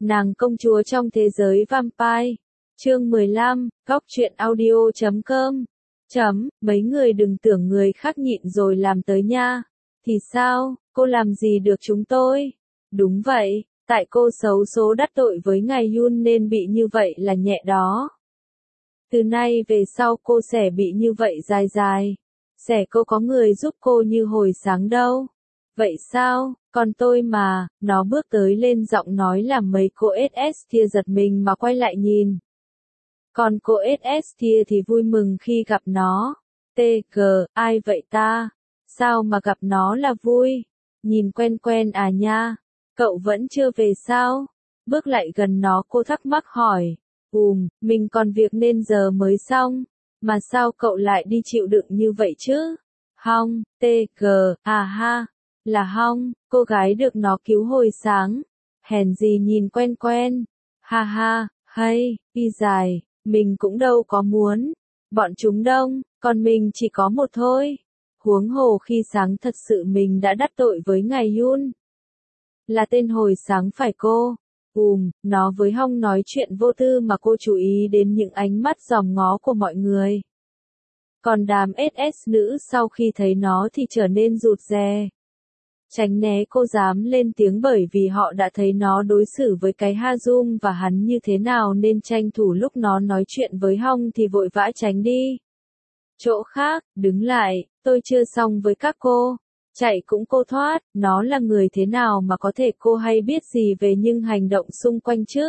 Nàng công chúa trong thế giới vampire. Chương 15, góc truyện audio.com. Mấy người đừng tưởng người khác nhịn rồi làm tới nha. Thì sao, cô làm gì được chúng tôi? Đúng vậy, tại cô xấu số đắc tội với ngài Yun nên bị như vậy là nhẹ đó. Từ nay về sau cô sẽ bị như vậy dài dài. Sẽ cô có người giúp cô như hồi sáng đâu. Vậy sao, còn tôi mà, nó bước tới lên giọng nói làm mấy cô SS kia giật mình mà quay lại nhìn. Còn cô SS kia thì vui mừng khi gặp nó. TG, ai vậy ta? Sao mà gặp nó là vui? Nhìn quen quen à nha? Cậu vẫn chưa về sao? Bước lại gần nó cô thắc mắc hỏi. Mình còn việc nên giờ mới xong. Mà sao cậu lại đi chịu đựng như vậy chứ? Hong, TG, à ha. Là Hong, cô gái được nó cứu hồi sáng. Hèn gì nhìn quen quen. Ha ha, hay, y dài, mình cũng đâu có muốn. Bọn chúng đông, còn mình chỉ có một thôi. Huống hồ khi sáng thật sự mình đã đắc tội với ngài Yun. Là tên hồi sáng phải cô? Nó với Hong nói chuyện vô tư mà cô chú ý đến những ánh mắt dòm ngó của mọi người. Còn đám SS nữ sau khi thấy nó thì trở nên rụt rè. Tránh né cô dám lên tiếng bởi vì họ đã thấy nó đối xử với cái Ha-jung và hắn như thế nào nên tranh thủ lúc nó nói chuyện với Hong thì vội vã tránh đi. Chỗ khác, đứng lại, tôi chưa xong với các cô. Chạy cũng cô thoát, nó là người thế nào mà có thể cô hay biết gì về những hành động xung quanh chứ?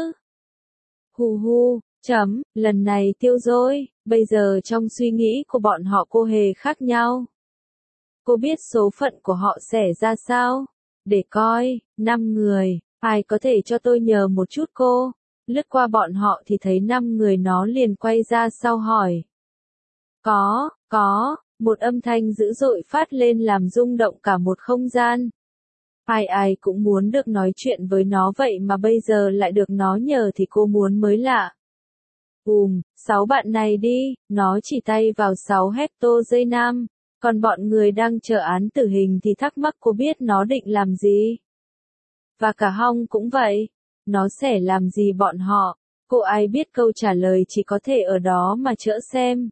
Lần này tiêu rồi, bây giờ trong suy nghĩ của bọn họ cô hề khác nhau. Cô biết số phận của họ sẽ ra sao? Để coi, 5 người, ai có thể cho tôi nhờ một chút cô? Lướt qua bọn họ thì thấy 5 người nó liền quay ra sau hỏi. Có, một âm thanh dữ dội phát lên làm rung động cả một không gian. Ai cũng muốn được nói chuyện với nó vậy mà bây giờ lại được nó nhờ thì cô muốn mới lạ. 6 bạn này đi, nó chỉ tay vào 6 Hector dây nam. Còn bọn người đang chờ án tử hình thì thắc mắc cô biết nó định làm gì. Và cả Hong cũng vậy. Nó sẽ làm gì bọn họ? Cô ai biết câu trả lời chỉ có thể ở đó mà chữa xem.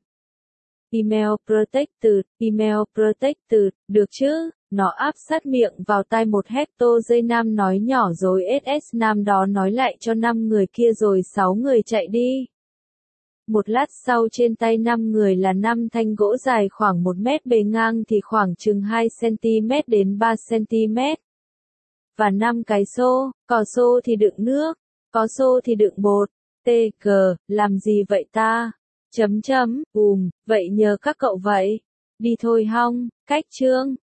Email protected, được chứ? Nó áp sát miệng vào tai một Hector dây nam nói nhỏ rồi SS nam đó nói lại cho 5 người kia rồi 6 người chạy đi. Một lát sau trên tay 5 người là 5 thanh gỗ dài khoảng 1 mét bề ngang thì khoảng chừng 2 cm đến 3 cm. Và 5 cái xô, có xô thì đựng nước, có xô thì đựng bột. TG, làm gì vậy ta? Vậy nhờ các cậu vậy. Đi thôi Hong, cách chương.